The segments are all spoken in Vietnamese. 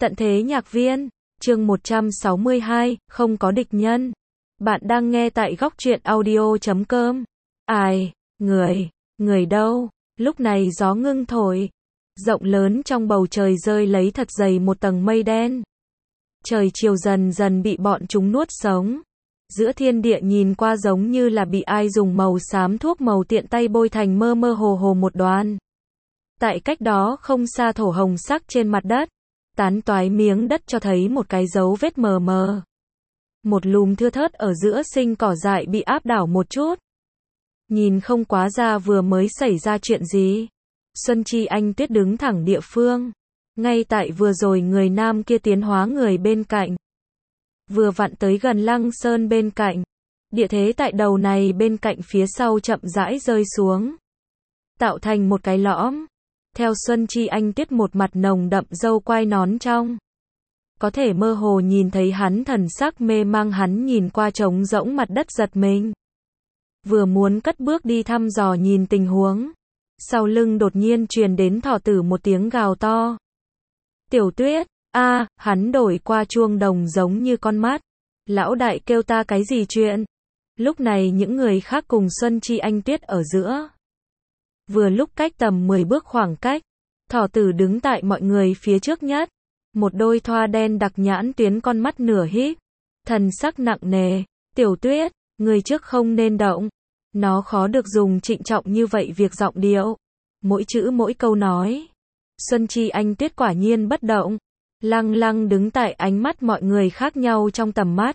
Tận thế nhạc viên, chương 162, không có địch nhân. Bạn đang nghe tại góc truyện audio.com. Ai, người đâu? Lúc này gió ngưng thổi. Rộng lớn trong bầu trời rơi lấy thật dày một tầng mây đen. Trời chiều dần dần bị bọn chúng nuốt sống. Giữa thiên địa nhìn qua giống như là bị ai dùng màu xám thuốc màu tiện tay bôi thành mơ mơ hồ hồ một đoàn. Tại cách đó không xa thổ hồng sắc trên mặt đất. Tán toái miếng đất cho thấy một cái dấu vết mờ mờ. Một lùm thưa thớt ở giữa sinh cỏ dại bị áp đảo một chút. Nhìn không quá ra vừa mới xảy ra chuyện gì. Xuân Chi Anh Tuyết đứng thẳng địa phương. Ngay tại vừa rồi người nam kia tiến hóa người bên cạnh. Vừa vặn tới gần Lăng Sơn bên cạnh. Địa thế tại đầu này bên cạnh phía sau chậm rãi rơi xuống. Tạo thành một cái lõm. Theo Xuân Chi Anh Tuyết một mặt nồng đậm râu quai nón trong. Có thể mơ hồ nhìn thấy hắn thần sắc mê mang, hắn nhìn qua trống rỗng mặt đất giật mình. Vừa muốn cất bước đi thăm dò nhìn tình huống. Sau lưng đột nhiên truyền đến thỏ tử một tiếng gào to. Tiểu Tuyết, hắn đổi qua chuông đồng giống như con mắt. Lão đại kêu ta cái gì chuyện? Lúc này những người khác cùng Xuân Chi Anh Tuyết ở giữa. Vừa lúc cách tầm 10 bước khoảng cách, thỏ tử đứng tại mọi người phía trước nhất. Một đôi thoa đen đặc nhãn tuyến con mắt nửa híp. Thần sắc nặng nề. Tiểu Tuyết, người trước không nên động. Nó khó được dùng trịnh trọng như vậy việc giọng điệu. Mỗi chữ mỗi câu nói. Xuân Chi Anh Tuyết quả nhiên bất động. Lăng lăng đứng tại ánh mắt mọi người khác nhau trong tầm mắt.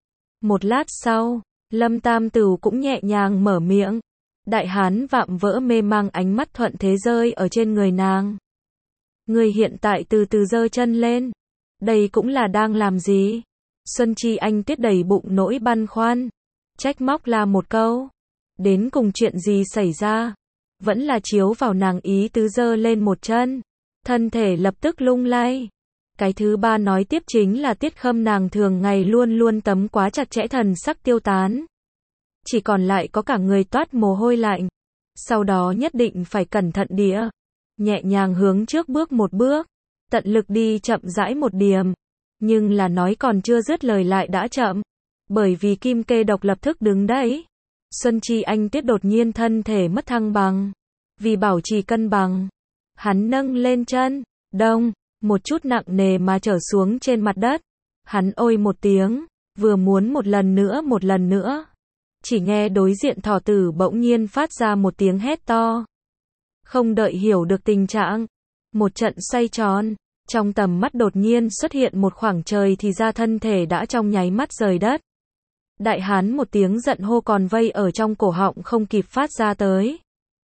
Một lát sau, Lâm Tam Tửu cũng nhẹ nhàng mở miệng. Đại hán vạm vỡ mê mang ánh mắt thuận thế rơi ở trên người nàng. Người hiện tại từ từ giơ chân lên. Đây cũng là đang làm gì? Xuân Chi Anh Tuyết đầy bụng nỗi băn khoăn. Trách móc là một câu. Đến cùng chuyện gì xảy ra? Vẫn là chiếu vào nàng ý tứ giơ lên một chân. Thân thể lập tức lung lay. Cái thứ ba nói tiếp chính là Tiết Khâm, nàng thường ngày luôn luôn tấm quá chặt chẽ, thần sắc tiêu tán. Chỉ còn lại có cả người toát mồ hôi lạnh. Sau đó nhất định phải cẩn thận địa. Nhẹ nhàng hướng trước bước một bước. Tận lực đi chậm rãi một điểm. Nhưng là nói còn chưa dứt lời lại đã chậm. Bởi vì kim kê độc lập tức đứng đấy. Xuân Chi Anh Tuyết đột nhiên thân thể mất thăng bằng. Vì bảo trì cân bằng. Hắn nâng lên chân. Đông. Một chút nặng nề mà trở xuống trên mặt đất. Hắn ôi một tiếng. Vừa muốn một lần nữa. Chỉ nghe đối diện thỏ tử bỗng nhiên phát ra một tiếng hét to. Không đợi hiểu được tình trạng. Một trận xoay tròn. Trong tầm mắt đột nhiên xuất hiện một khoảng trời thì ra thân thể đã trong nháy mắt rời đất. Đại hán một tiếng giận hô còn vây ở trong cổ họng không kịp phát ra tới.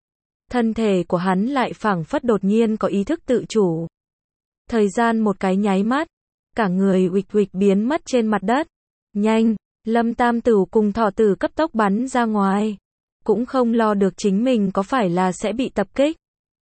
Thân thể của hắn lại phảng phất đột nhiên có ý thức tự chủ. Thời gian một cái nháy mắt. Cả người uịch uịch biến mất trên mặt đất. Nhanh. Lâm Tam Tửu cùng thỏ tử cấp tốc bắn ra ngoài. Cũng không lo được chính mình có phải là sẽ bị tập kích.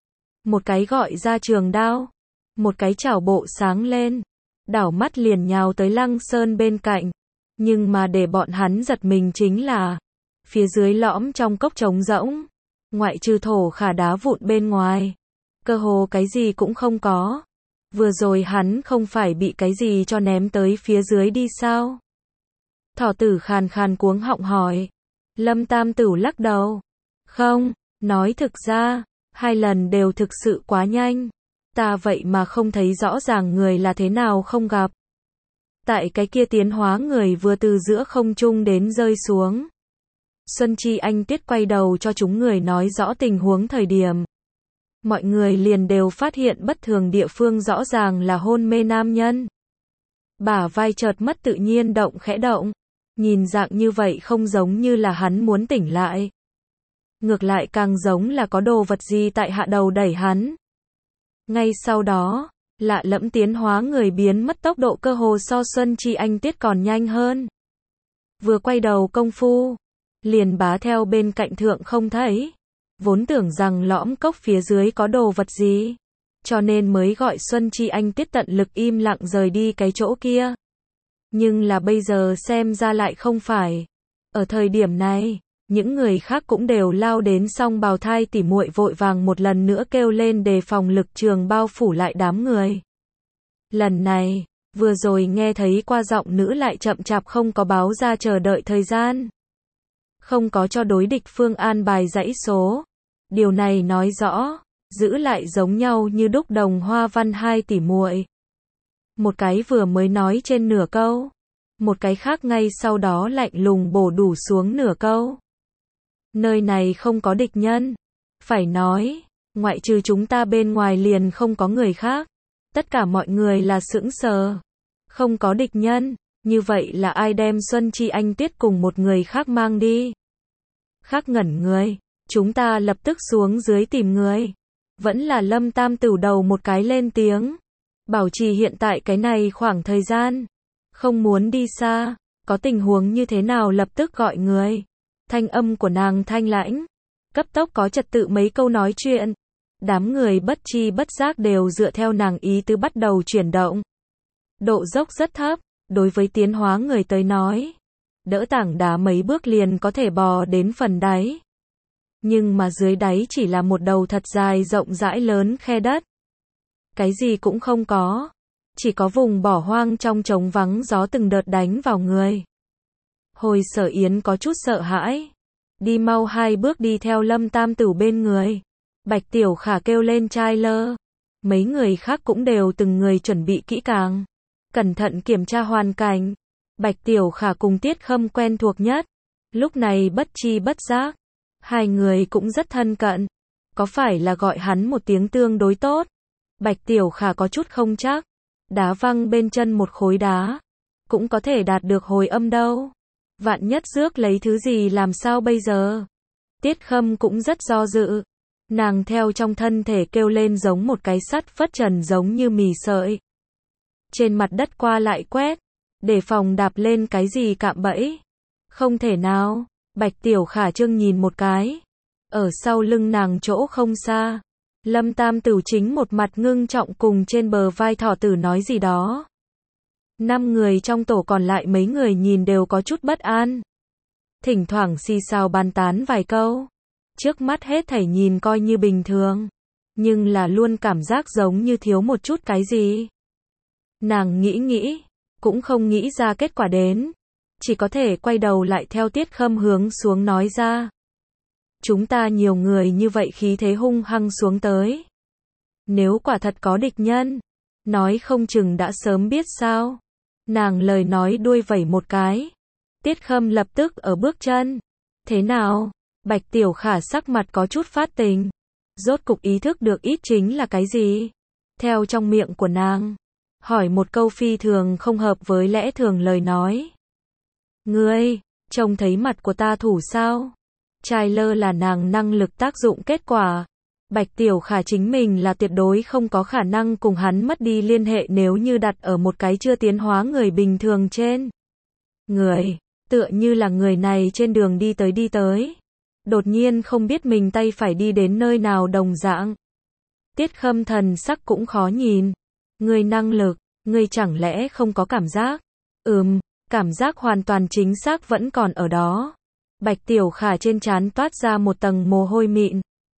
Một cái gọi ra trường đao. Một cái chảo bộ sáng lên. Đảo mắt liền nhào tới Lăng Sơn bên cạnh. Nhưng mà để bọn hắn giật mình chính là. Phía dưới lõm trong cốc trống rỗng. Ngoại trừ thổ khả đá vụn bên ngoài. Cơ hồ cái gì cũng không có. Vừa rồi hắn không phải bị cái gì cho ném tới phía dưới đi sao? Thỏ tử khàn khàn cuống họng hỏi. Lâm Tam Tửu lắc đầu. Không, nói thực ra, 2 lần đều thực sự quá nhanh. Ta vậy mà không thấy rõ ràng người là thế nào không gặp. Tại cái kia tiến hóa người vừa từ giữa không trung đến rơi xuống. Xuân Chi Anh Tuyết quay đầu cho chúng người nói rõ tình huống thời điểm. Mọi người liền đều phát hiện bất thường địa phương rõ ràng là hôn mê nam nhân. Bả vai chợt mất tự nhiên động khẽ động. Nhìn dạng như vậy không giống như là hắn muốn tỉnh lại. Ngược lại càng giống là có đồ vật gì tại hạ đầu đẩy hắn. Ngay sau đó, lạ lẫm tiến hóa người biến mất tốc độ cơ hồ so Xuân Chi Anh Tuyết còn nhanh hơn. Vừa quay đầu công phu, liền bá theo bên cạnh thượng không thấy. Vốn tưởng rằng lõm cốc phía dưới có đồ vật gì. Cho nên mới gọi Xuân Chi Anh Tuyết tận lực im lặng rời đi cái chỗ kia. Nhưng là bây giờ xem ra lại không phải. Ở thời điểm này, những người khác cũng đều lao đến, song bào thai tỉ muội vội vàng một lần nữa kêu lên đề phòng lực trường bao phủ lại đám người. Lần này, vừa rồi nghe thấy qua giọng nữ lại chậm chạp không có báo ra chờ đợi thời gian. Không có cho đối địch phương an bài dãy số. Điều này nói rõ, giữ lại giống nhau như đúc đồng hoa văn hai tỷ muội. Một cái vừa mới nói trên nửa câu, một cái khác ngay sau đó lạnh lùng bổ đủ xuống nửa câu. Nơi này không có địch nhân. Phải nói, ngoại trừ chúng ta bên ngoài liền không có người khác. Tất cả mọi người là sững sờ. Không có địch nhân, như vậy là ai đem Xuân Chi Anh Tuyết cùng một người khác mang đi? Khác ngẩn người, chúng ta lập tức xuống dưới tìm người. Vẫn là Lâm Tam Tửu đầu một cái lên tiếng. Bảo trì hiện tại cái này khoảng thời gian. Không muốn đi xa, có tình huống như thế nào lập tức gọi người. Thanh âm của nàng thanh lãnh, cấp tốc có trật tự mấy câu nói chuyện. Đám người bất chi bất giác đều dựa theo nàng ý tứ bắt đầu chuyển động. Độ dốc rất thấp, đối với tiến hóa người tới nói. Đỡ tảng đá mấy bước liền có thể bò đến phần đáy. Nhưng mà dưới đáy chỉ là một đầu thật dài rộng rãi lớn khe đất. Cái gì cũng không có. Chỉ có vùng bỏ hoang trong trống vắng gió từng đợt đánh vào người. Hồi Sở Yến có chút sợ hãi. Đi mau hai bước đi theo Lâm Tam Tửu bên người. Bạch Tiểu Khả kêu lên trai lơ. Mấy người khác cũng đều từng người chuẩn bị kỹ càng. Cẩn thận kiểm tra hoàn cảnh. Bạch Tiểu Khả cùng Tiết Khâm quen thuộc nhất. Lúc này bất chi bất giác. Hai người cũng rất thân cận. Có phải là gọi hắn một tiếng tương đối tốt? Bạch Tiểu Khả có chút không chắc. Đá văng bên chân một khối đá. Cũng có thể đạt được hồi âm đâu. Vạn nhất rước lấy thứ gì làm sao bây giờ? Tiết Khâm cũng rất do dự. Nàng theo trong thân thể kêu lên giống một cái sắt phất trần giống như mì sợi. Trên mặt đất qua lại quét. Để phòng đạp lên cái gì cạm bẫy. Không thể nào. Bạch Tiểu Khả trưng nhìn một cái. Ở sau lưng nàng chỗ không xa. Lâm Tam Tửu chính một mặt ngưng trọng cùng trên bờ vai Thỏ Tử nói gì đó. 5 người trong tổ còn lại mấy người nhìn đều có chút bất an. Thỉnh thoảng xì xào bàn tán vài câu. Trước mắt hết thảy nhìn coi như bình thường. Nhưng là luôn cảm giác giống như thiếu một chút cái gì. Nàng nghĩ, cũng không nghĩ ra kết quả đến. Chỉ có thể quay đầu lại theo Tiết Khâm hướng xuống nói ra. Chúng ta nhiều người như vậy khí thế hung hăng xuống tới. Nếu quả thật có địch nhân, nói không chừng đã sớm biết sao. Nàng lời nói đuôi vẩy một cái. Tiết Khâm lập tức ở bước chân. Thế nào? Bạch Tiểu Khả sắc mặt có chút phát tình. Rốt cục ý thức được ít chính là cái gì? Theo trong miệng của nàng. Hỏi một câu phi thường không hợp với lẽ thường lời nói. Ngươi, trông thấy mặt của ta thủ sao? Trai lơ là nàng năng lực tác dụng kết quả. Bạch Tiểu Khả chính mình là tuyệt đối không có khả năng cùng hắn mất đi liên hệ nếu như đặt ở một cái chưa tiến hóa người bình thường trên. Người, tựa như là người này trên đường đi tới. Đột nhiên không biết mình tay phải đi đến nơi nào đồng dạng. Tiết Khâm thần sắc cũng khó nhìn. Người năng lực, người chẳng lẽ không có cảm giác? Cảm giác hoàn toàn chính xác vẫn còn ở đó. Bạch Tiểu Khả trên trán toát ra một tầng mồ hôi mịn.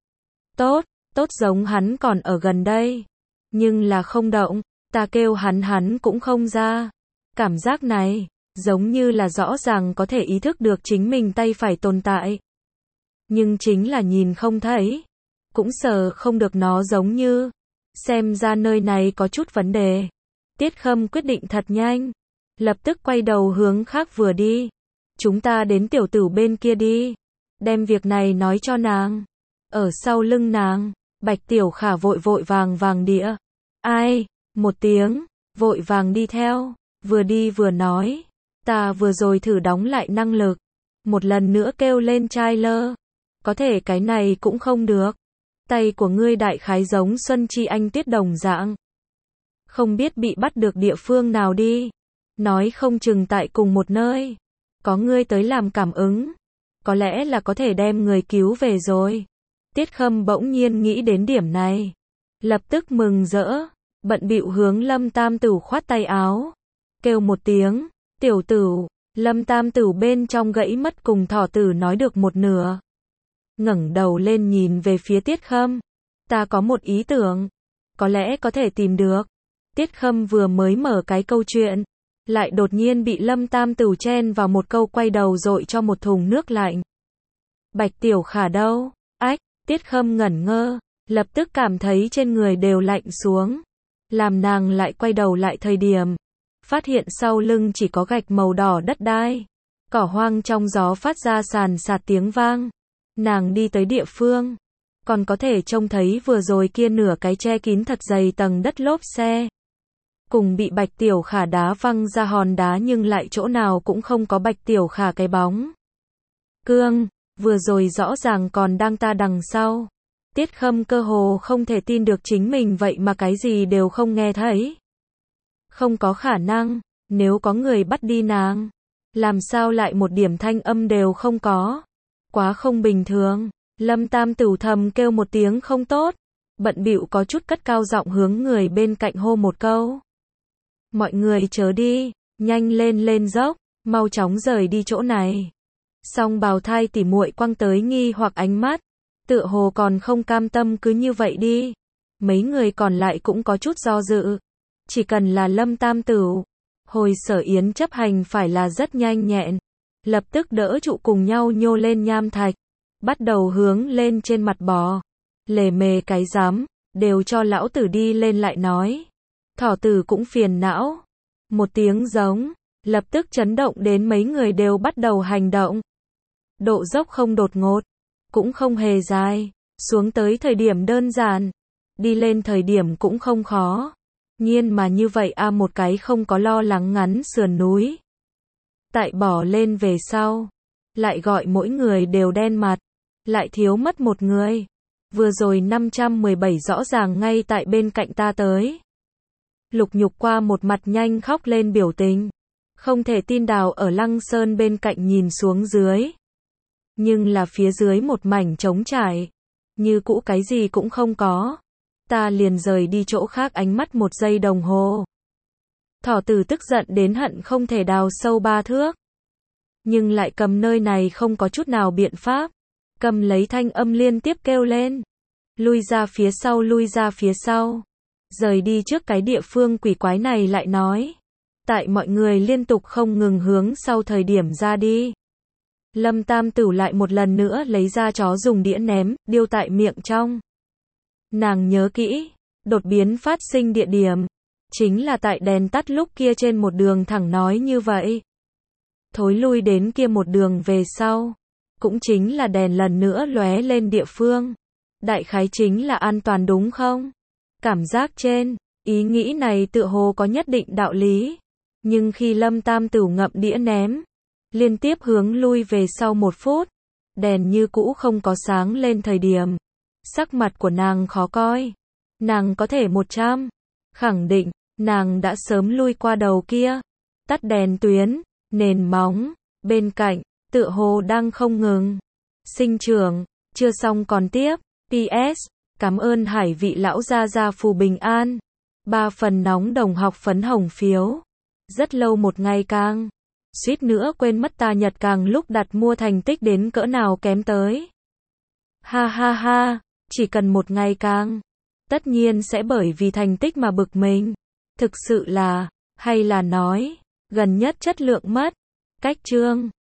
Tốt giống hắn còn ở gần đây. Nhưng là không động, ta kêu hắn cũng không ra. Cảm giác này, giống như là rõ ràng có thể ý thức được chính mình tay phải tồn tại. Nhưng chính là nhìn không thấy. Cũng sờ không được nó giống như. Xem ra nơi này có chút vấn đề. Tiết Khâm quyết định thật nhanh. Lập tức quay đầu hướng khác vừa đi. Chúng ta đến tiểu tử bên kia đi. Đem việc này nói cho nàng. Ở sau lưng nàng, Bạch Tiểu Khả vội vàng địa. Ai? Một tiếng, vội vàng đi theo. Vừa đi vừa nói. Ta vừa rồi thử đóng lại năng lực. Một lần nữa kêu lên trai lơ. Có thể cái này cũng không được. Tay của ngươi đại khái giống Xuân Chi Anh Tuyết đồng dạng. Không biết bị bắt được địa phương nào đi. Nói không chừng tại cùng một nơi. Có ngươi tới làm cảm ứng. Có lẽ là có thể đem người cứu về rồi. Tiết Khâm bỗng nhiên nghĩ đến điểm này. Lập tức mừng rỡ. Bận bịu hướng Lâm Tam Tửu khoát tay áo. Kêu một tiếng. Tiểu Tửu. Lâm Tam Tửu bên trong gãy mất cùng Thỏ Tử nói được một nửa. Ngẩng đầu lên nhìn về phía Tiết Khâm. Ta có một ý tưởng. Có lẽ có thể tìm được. Tiết Khâm vừa mới mở cái câu chuyện, lại đột nhiên bị Lâm Tam Tửu chen vào một câu, quay đầu dội cho một thùng nước lạnh. Bạch Tiểu Khả đâu? Ách, Tiết Khâm ngẩn ngơ, lập tức cảm thấy trên người đều lạnh xuống. Làm nàng lại quay đầu lại thời điểm, phát hiện sau lưng chỉ có gạch màu đỏ đất đai. Cỏ hoang trong gió phát ra sàn sạt tiếng vang. Nàng đi tới địa phương, còn có thể trông thấy vừa rồi kia nửa cái che kín thật dày tầng đất lốp xe. Cùng bị Bạch Tiểu Khả đá văng ra hòn đá, nhưng lại chỗ nào cũng không có Bạch Tiểu Khả cái bóng. Cương, vừa rồi rõ ràng còn đang ta đằng sau. Tiết Khâm cơ hồ không thể tin được chính mình vậy mà cái gì đều không nghe thấy. Không có khả năng, nếu có người bắt đi nàng, làm sao lại một điểm thanh âm đều không có? Quá không bình thường. Lâm Tam Tửu thầm kêu một tiếng không tốt, bận bịu có chút cất cao giọng hướng người bên cạnh hô một câu. Mọi người chớ đi, nhanh lên lên dốc, mau chóng rời đi chỗ này. Song Bào Thai tỉ muội quăng tới nghi hoặc ánh mắt, tựa hồ còn không cam tâm cứ như vậy đi. Mấy người còn lại cũng có chút do dự. Chỉ cần là Lâm Tam Tửu, hồi Sở Yến chấp hành phải là rất nhanh nhẹn. Lập tức đỡ trụ cùng nhau nhô lên nham thạch, bắt đầu hướng lên trên mặt bò. Lề mề cái dám, đều cho lão tử đi lên lại nói. Thỏ tử cũng phiền não. Một tiếng giống, lập tức chấn động đến mấy người đều bắt đầu hành động. Độ dốc không đột ngột, cũng không hề dài, xuống tới thời điểm đơn giản, đi lên thời điểm cũng không khó. Nhiên mà như vậy một cái không có lo lắng ngắn sườn núi. Tại bỏ lên về sau, lại gọi mỗi người đều đen mặt, lại thiếu mất một người. Vừa rồi 517 rõ ràng ngay tại bên cạnh ta tới. Lục Nhục qua một mặt nhanh khóc lên biểu tình. Không thể tin Đào ở Lăng Sơn bên cạnh nhìn xuống dưới. Nhưng là phía dưới một mảnh trống trải. Như cũ cái gì cũng không có. Ta liền rời đi chỗ khác ánh mắt một giây đồng hồ. Thỏ tử tức giận đến hận không thể đào sâu 3 thước. Nhưng lại cầm nơi này không có chút nào biện pháp. Cầm lấy thanh âm liên tiếp kêu lên. Lui ra phía sau, lui ra phía sau. Rời đi trước cái địa phương quỷ quái này lại nói. Tại mọi người liên tục không ngừng hướng sau thời điểm ra đi. Lâm Tam Tửu lại một lần nữa lấy ra chó dùng đĩa ném, điêu tại miệng trong. Nàng nhớ kỹ, đột biến phát sinh địa điểm. Chính là tại đèn tắt lúc kia trên một đường thẳng nói như vậy. Thối lui đến kia một đường về sau. Cũng chính là đèn lần nữa lóe lên địa phương. Đại khái chính là an toàn đúng không? Cảm giác trên, ý nghĩ này tựa hồ có nhất định đạo lý. Nhưng khi Lâm Tam Tửu ngậm đĩa ném, liên tiếp hướng lui về sau 1 phút, đèn như cũ không có sáng lên thời điểm. Sắc mặt của nàng khó coi. Nàng có thể 100 khẳng định, nàng đã sớm lui qua đầu kia. Tắt đèn tuyến, nền móng, bên cạnh, tựa hồ đang không ngừng. Sinh trưởng, chưa xong còn tiếp. PS, cảm ơn Hải vị lão gia phù bình an. 3 phần nóng đồng học phấn hồng phiếu. Rất lâu một ngày càng. Suýt nữa quên mất ta Nhật càng lúc đặt mua thành tích đến cỡ nào kém tới. Ha ha ha, chỉ cần một ngày càng. Tất nhiên sẽ bởi vì thành tích mà bực mình. Thực sự là, hay là nói, gần nhất chất lượng mất. Cách chương.